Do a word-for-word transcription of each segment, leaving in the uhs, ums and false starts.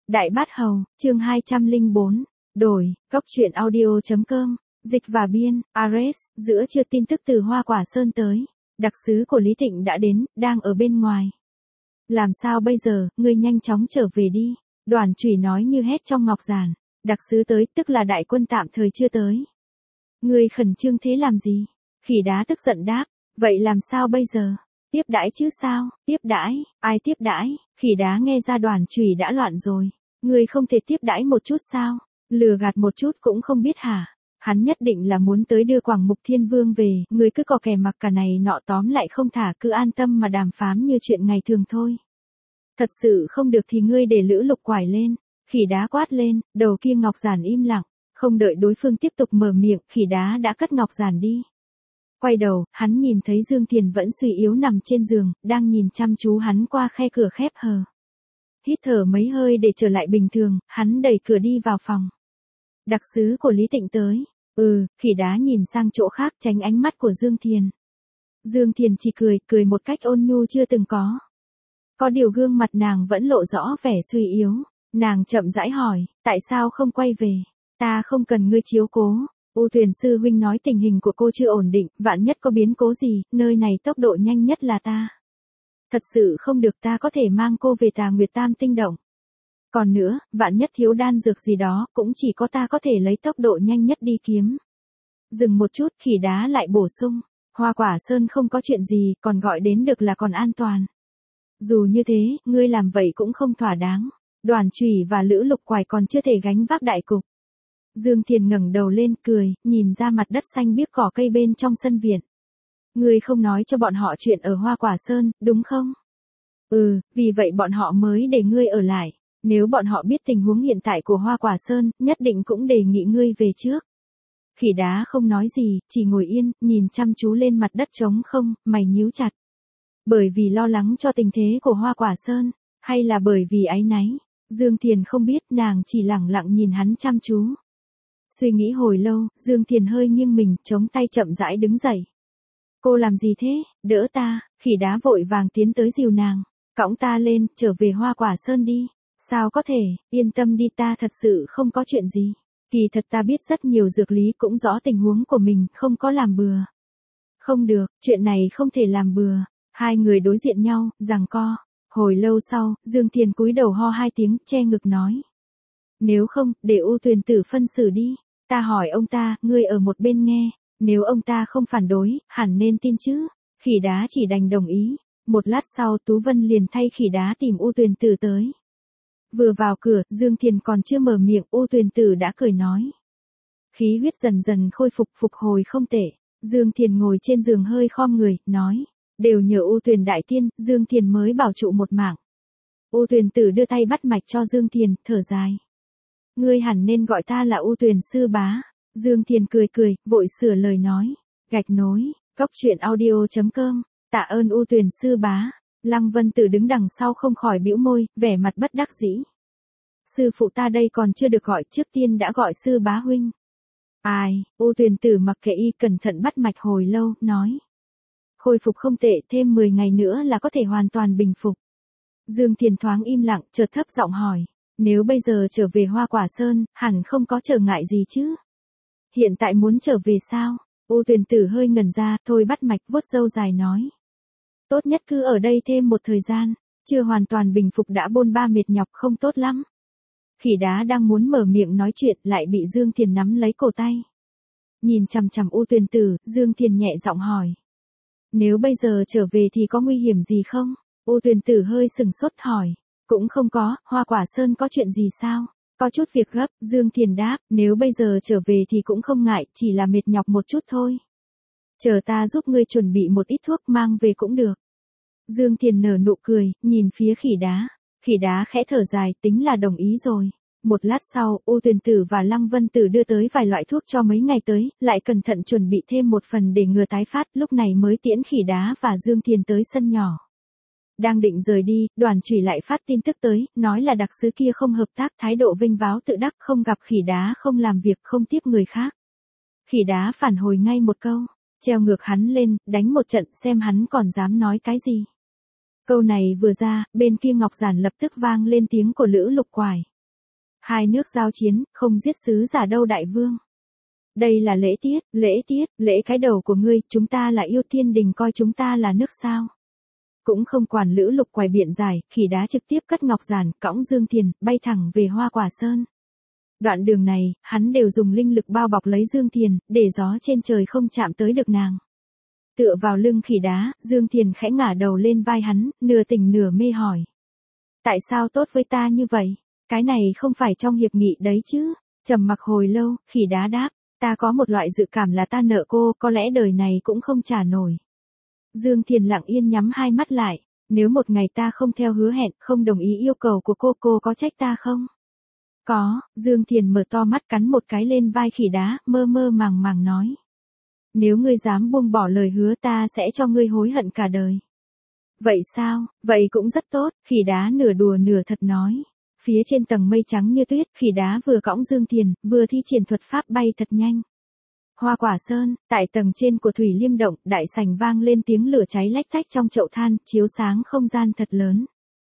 Đại Bát Hầu, chương hai trăm lẻ bốn, đổi, góc truyện audio.com, dịch và biên, Ares, giữa trưa tin tức từ Hoa Quả Sơn tới. Đặc sứ của Lý Thịnh đã đến, đang ở bên ngoài. Làm sao bây giờ, ngươi nhanh chóng trở về đi. Đoàn Chủy nói như hét trong ngọc giản. Đặc sứ tới, tức là đại quân tạm thời chưa tới. Ngươi khẩn trương thế làm gì? Khỉ đá tức giận đáp, vậy làm sao bây giờ? Tiếp đãi chứ sao? Tiếp đãi? Ai tiếp đãi? Khỉ đá nghe ra Đoàn Chủy đã loạn rồi. Ngươi không thể tiếp đãi một chút sao? Lừa gạt một chút cũng không biết hả? Hắn nhất định là muốn tới đưa Quảng Mục Thiên Vương về, ngươi cứ cò kè mặc cả này nọ tóm lại không thả, cứ an tâm mà đàm phán như chuyện ngày thường thôi. Thật sự không được thì ngươi để Lữ Lục quải lên. Khỉ đá quát lên, đầu kia ngọc giản im lặng, không đợi đối phương tiếp tục mở miệng, khỉ đá đã cất ngọc giản đi. Quay đầu, hắn nhìn thấy Dương Thiền vẫn suy yếu nằm trên giường, đang nhìn chăm chú hắn qua khe cửa khép hờ. Hít thở mấy hơi để trở lại bình thường, hắn đẩy cửa đi vào phòng. Đặc sứ của Lý Thịnh tới. Ừ, khỉ đá nhìn sang chỗ khác tránh ánh mắt của Dương Thiền. Dương Thiền chỉ cười, cười một cách ôn nhu chưa từng có. Có điều gương mặt nàng vẫn lộ rõ vẻ suy yếu. Nàng chậm rãi hỏi, tại sao không quay về? Ta không cần ngươi chiếu cố. U Tuyền sư huynh nói tình hình của cô chưa ổn định, vạn nhất có biến cố gì, nơi này tốc độ nhanh nhất là ta. Thật sự không được, ta có thể mang cô về Tà Nguyệt Tam Tinh Động. Còn nữa, vạn nhất thiếu đan dược gì đó, cũng chỉ có ta có thể lấy tốc độ nhanh nhất đi kiếm. Dừng một chút, khỉ đá lại bổ sung, Hoa Quả Sơn không có chuyện gì, còn gọi đến được là còn an toàn. Dù như thế, ngươi làm vậy cũng không thỏa đáng. Đoàn Chủy và Lữ Lục quải còn chưa thể gánh vác đại cục. Dương Thiền ngẩng đầu lên cười, nhìn ra mặt đất xanh biếc cỏ cây bên trong sân viện. Ngươi không nói cho bọn họ chuyện ở Hoa Quả Sơn, đúng không? Ừ, vì vậy bọn họ mới để ngươi ở lại. Nếu bọn họ biết tình huống hiện tại của Hoa Quả Sơn, nhất định cũng đề nghị ngươi về trước. Khỉ đá không nói gì, chỉ ngồi yên, nhìn chăm chú lên mặt đất trống không, mày nhíu chặt. Bởi vì lo lắng cho tình thế của Hoa Quả Sơn, hay là bởi vì áy náy? Dương Thiền không biết, nàng chỉ lẳng lặng nhìn hắn chăm chú. Suy nghĩ hồi lâu, Dương Thiền hơi nghiêng mình, chống tay chậm rãi đứng dậy. Cô làm gì thế? Đỡ ta. Khỉ đá vội vàng tiến tới dìu nàng. Cõng ta lên, trở về Hoa Quả Sơn đi. Sao có thể, yên tâm đi, ta thật sự không có chuyện gì. Kỳ thật ta biết rất nhiều dược lý, cũng rõ tình huống của mình, không có làm bừa. Không được, chuyện này không thể làm bừa. Hai người đối diện nhau, giằng co. Hồi lâu sau, Dương Thiền cúi đầu ho hai tiếng, che ngực nói. Nếu không, để U Tuyền tử phân xử đi. Ta hỏi ông ta, ngươi ở một bên nghe. Nếu ông ta không phản đối, hẳn nên tin chứ. Khỉ đá chỉ đành đồng ý. Một lát sau, Tú Vân liền thay khỉ đá tìm U Tuyền tử tới. Vừa vào cửa, Dương Thiền còn chưa mở miệng, U Tuyền tử đã cười nói. Khí huyết dần dần khôi phục, phục hồi không tệ. Dương Thiền ngồi trên giường hơi khom người, nói. Đều nhờ U Tuyền đại tiên, Dương Thiền mới bảo trụ một mạng. U Tuyền tử đưa tay bắt mạch cho Dương Thiền, thở dài. Ngươi hẳn nên gọi ta là U Tuyền sư bá. Dương Thiền cười cười, vội sửa lời nói. Gạch nối, góc truyện audio.com, tạ ơn U Tuyền sư bá. Lăng Vân Tử đứng đằng sau không khỏi bĩu môi, vẻ mặt bất đắc dĩ. Sư phụ ta đây còn chưa được gọi, trước tiên đã gọi sư bá huynh. Ai? U Tuyền tử mặc kệ y, cẩn thận bắt mạch hồi lâu, nói. Khôi phục không tệ, thêm mười ngày nữa là có thể hoàn toàn bình phục. Dương Thiền thoáng im lặng, chợt thấp giọng hỏi. Nếu bây giờ trở về Hoa Quả Sơn, hẳn không có trở ngại gì chứ? Hiện tại muốn trở về sao? U Tuyền tử hơi ngẩn ra, thôi bắt mạch, vuốt râu dài nói. Tốt nhất cứ ở đây thêm một thời gian, chưa hoàn toàn bình phục đã bôn ba mệt nhọc không tốt lắm. Khỉ đá đang muốn mở miệng nói chuyện, lại bị Dương Thiền nắm lấy cổ tay. Nhìn chằm chằm U Tuyền tử, Dương Thiền nhẹ giọng hỏi. Nếu bây giờ trở về thì có nguy hiểm gì không? U Tuyền tử hơi sừng sốt hỏi. Cũng không có, Hoa Quả Sơn có chuyện gì sao? Có chút việc gấp, Dương Thiền đáp, nếu bây giờ trở về thì cũng không ngại, chỉ là mệt nhọc một chút thôi. Chờ ta giúp ngươi chuẩn bị một ít thuốc mang về cũng được. Dương Thiền nở nụ cười, nhìn phía khỉ đá. Khỉ đá khẽ thở dài, tính là đồng ý rồi. Một lát sau, U Tuyền tử và Lăng Vân Tử đưa tới vài loại thuốc cho mấy ngày tới, lại cẩn thận chuẩn bị thêm một phần để ngừa tái phát, lúc này mới tiễn khỉ đá và Dương Thiền tới sân nhỏ. Đang định rời đi, Đoàn Chủy lại phát tin tức tới, nói là đặc sứ kia không hợp tác, thái độ vênh váo tự đắc, không gặp khỉ đá, không làm việc, không tiếp người khác. Khỉ đá phản hồi ngay một câu, treo ngược hắn lên, đánh một trận xem hắn còn dám nói cái gì. Câu này vừa ra, bên kia ngọc giản lập tức vang lên tiếng của Lữ Lục quải. Hai nước giao chiến, không giết sứ giả đâu đại vương. Đây là lễ tiết, lễ tiết, lễ cái đầu của ngươi, chúng ta là yêu thiên đình coi chúng ta là nước sao. Cũng không quản Lữ Lục Quài biện giải, Khỉ Đá trực tiếp cất ngọc giản, cõng Dương Thiền, bay thẳng về Hoa Quả Sơn. Đoạn đường này, hắn đều dùng linh lực bao bọc lấy Dương Thiền, để gió trên trời không chạm tới được nàng. Tựa vào lưng Khỉ Đá, Dương Thiền khẽ ngả đầu lên vai hắn, nửa tỉnh nửa mê hỏi. Tại sao tốt với ta như vậy? Cái này không phải trong hiệp nghị đấy chứ? Trầm mặc hồi lâu, Khỉ Đá đáp, ta có một loại dự cảm là ta nợ cô, có lẽ đời này cũng không trả nổi. Dương Thiền lặng yên nhắm hai mắt lại, nếu một ngày ta không theo hứa hẹn, không đồng ý yêu cầu của cô, cô có trách ta không? Có, Dương Thiền mở to mắt cắn một cái lên vai Khỉ Đá, mơ mơ màng màng nói. Nếu ngươi dám buông bỏ lời hứa ta sẽ cho ngươi hối hận cả đời. Vậy sao, vậy cũng rất tốt, Khỉ Đá nửa đùa nửa thật nói. Phía trên tầng mây trắng như tuyết, Khỉ Đá vừa cõng Dương Thiền, vừa thi triển thuật pháp bay thật nhanh. Hoa Quả Sơn, tại tầng trên của Thủy Liêm Động, đại sảnh vang lên tiếng lửa cháy lách tách trong chậu than, chiếu sáng không gian thật lớn.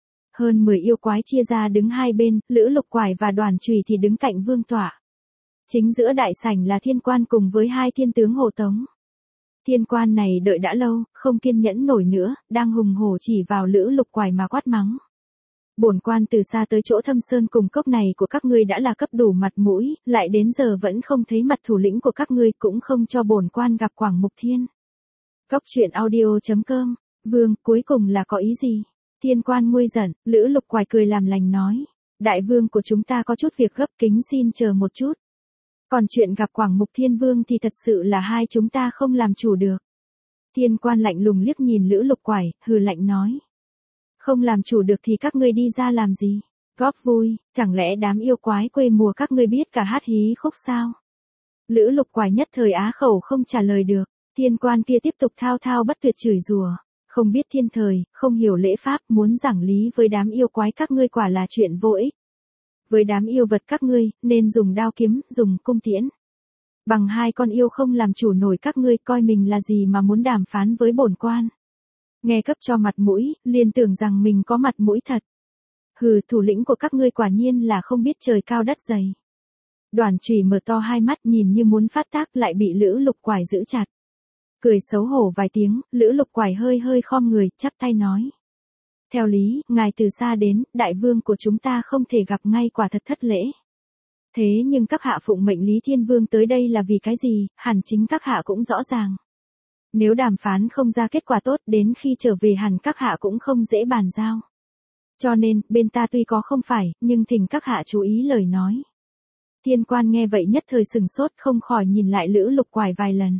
Hơn mười yêu quái chia ra đứng hai bên, Lữ Lục Quài và Đoàn Chùy thì đứng cạnh vương tọa. Chính giữa đại sảnh là Thiên Quan cùng với hai thiên tướng hộ tống. Thiên Quan này đợi đã lâu, không kiên nhẫn nổi nữa, đang hùng hổ chỉ vào Lữ Lục Quài mà quát mắng. Bổn quan từ xa tới chỗ Thâm Sơn cùng cốc này của các ngươi đã là cấp đủ mặt mũi, lại đến giờ vẫn không thấy mặt thủ lĩnh của các ngươi, cũng không cho bổn quan gặp Quảng Mục Thiên. Cốc truyện audio chấm com, vương, cuối cùng là có ý gì? Thiên Quan nguôi giận, Lữ Lục Quài cười làm lành nói. Đại vương của chúng ta có chút việc gấp, kính xin chờ một chút. Còn chuyện gặp Quảng Mục Thiên Vương thì thật sự là hai chúng ta không làm chủ được. Thiên Quan lạnh lùng liếc nhìn Lữ Lục Quài, hừ lạnh nói. Không làm chủ được thì các ngươi đi ra làm gì? Góp vui, chẳng lẽ đám yêu quái quê mùa các ngươi biết cả hát hí khúc sao? Lữ Lục Quài nhất thời á khẩu không trả lời được, Thiên Quan kia tiếp tục thao thao bất tuyệt chửi rủa, không biết thiên thời, không hiểu lễ pháp, muốn giảng lý với đám yêu quái các ngươi quả là chuyện vô ích. Với đám yêu vật các ngươi, nên dùng đao kiếm, dùng cung tiễn. Bằng hai con yêu không làm chủ nổi các ngươi, coi mình là gì mà muốn đàm phán với bổn quan. Nghe cấp cho mặt mũi, liền tưởng rằng mình có mặt mũi thật. Hừ, thủ lĩnh của các ngươi quả nhiên là không biết trời cao đất dày. Đoàn Chùy mở to hai mắt nhìn như muốn phát tác, lại bị Lữ Lục Quài giữ chặt. Cười xấu hổ vài tiếng, Lữ Lục Quài hơi hơi khom người, chắp tay nói. Theo lý, ngài từ xa đến, đại vương của chúng ta không thể gặp ngay, quả thật thất lễ. Thế nhưng các hạ phụng mệnh Lý Thiên Vương tới đây là vì cái gì, hẳn chính các hạ cũng rõ ràng. Nếu đàm phán không ra kết quả tốt, đến khi trở về hẳn các hạ cũng không dễ bàn giao. Cho nên, bên ta tuy có không phải, nhưng thỉnh các hạ chú ý lời nói. Thiên Quan nghe vậy nhất thời sừng sốt, không khỏi nhìn lại Lữ Lục Quài vài lần.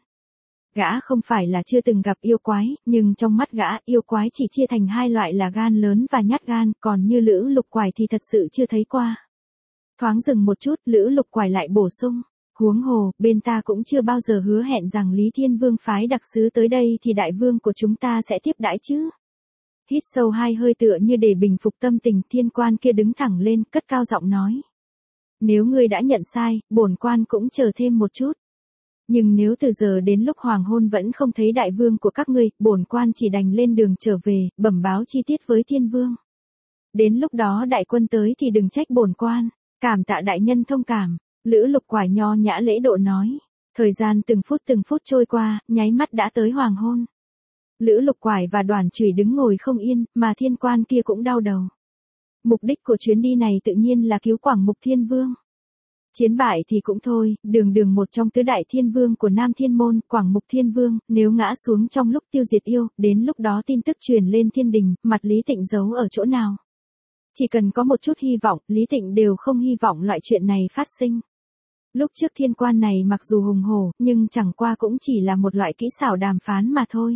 Gã không phải là chưa từng gặp yêu quái, nhưng trong mắt gã, yêu quái chỉ chia thành hai loại là gan lớn và nhát gan, còn như Lữ Lục Quài thì thật sự chưa thấy qua. Thoáng dừng một chút, Lữ Lục Quài lại bổ sung. Huống hồ, bên ta cũng chưa bao giờ hứa hẹn rằng Lý Thiên Vương phái đặc sứ tới đây thì đại vương của chúng ta sẽ tiếp đãi chứ. Hít sâu hai hơi tựa như để bình phục tâm tình, Thiên Quan kia đứng thẳng lên, cất cao giọng nói. Nếu ngươi đã nhận sai, bổn quan cũng chờ thêm một chút. Nhưng nếu từ giờ đến lúc hoàng hôn vẫn không thấy đại vương của các ngươi, bổn quan chỉ đành lên đường trở về, bẩm báo chi tiết với Thiên Vương. Đến lúc đó đại quân tới thì đừng trách bổn quan, cảm tạ đại nhân thông cảm. Lữ Lục Quài nho nhã lễ độ nói. Thời gian từng phút từng phút trôi qua, nháy mắt đã tới hoàng hôn. Lữ Lục Quài và Đoàn Chùy đứng ngồi không yên, mà Thiên Quan kia cũng đau đầu. Mục đích của chuyến đi này tự nhiên là cứu Quảng Mục Thiên Vương. Chiến bại thì cũng thôi, đường đường một trong tứ đại thiên vương của Nam Thiên Môn, Quảng Mục Thiên Vương, nếu ngã xuống trong lúc tiêu diệt yêu, đến lúc đó tin tức truyền lên thiên đình, mặt Lý Tịnh giấu ở chỗ nào. Chỉ cần có một chút hy vọng, Lý Tịnh đều không hy vọng loại chuyện này phát sinh. Lúc trước Thiên Quan này mặc dù hùng hổ, nhưng chẳng qua cũng chỉ là một loại kỹ xảo đàm phán mà thôi.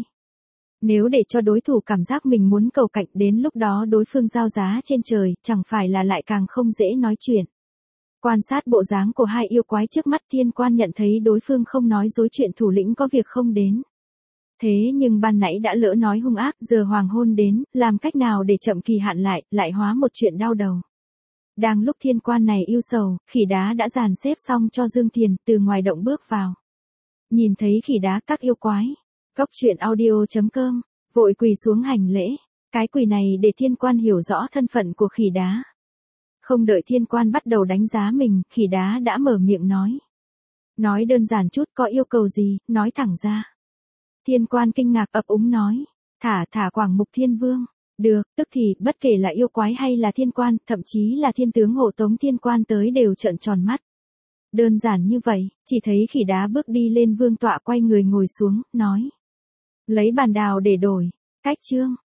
Nếu để cho đối thủ cảm giác mình muốn cầu cạnh, đến lúc đó đối phương giao giá trên trời, chẳng phải là lại càng không dễ nói chuyện. Quan sát bộ dáng của hai yêu quái trước mắt, Thiên Quan nhận thấy đối phương không nói dối chuyện thủ lĩnh có việc không đến. Thế nhưng ban nãy đã lỡ nói hung ác, giờ hoàng hôn đến, làm cách nào để chậm kỳ hạn lại, lại hóa một chuyện đau đầu. Đang lúc Thiên Quan này ưu sầu, Khỉ Đá đã dàn xếp xong cho Dương Thiền, từ ngoài động bước vào. Nhìn thấy Khỉ Đá, các yêu quái. Cốc truyện audio chấm com, vội quỳ xuống hành lễ. Cái quỳ này để Thiên Quan hiểu rõ thân phận của Khỉ Đá. Không đợi thiên quan bắt đầu đánh giá mình, khỉ đá đã mở miệng nói. Nói đơn giản chút, có yêu cầu gì, nói thẳng ra. Thiên quan kinh ngạc ấp úng nói. Thả thả Quảng Mục Thiên Vương. Được, tức thì, bất kể là yêu quái hay là thiên quan, thậm chí là thiên tướng hộ tống thiên quan tới đều trợn tròn mắt. Đơn giản như vậy, chỉ thấy khỉ đá bước đi lên vương tọa quay người ngồi xuống, nói. Lấy bàn đào để đổi. Cách chương.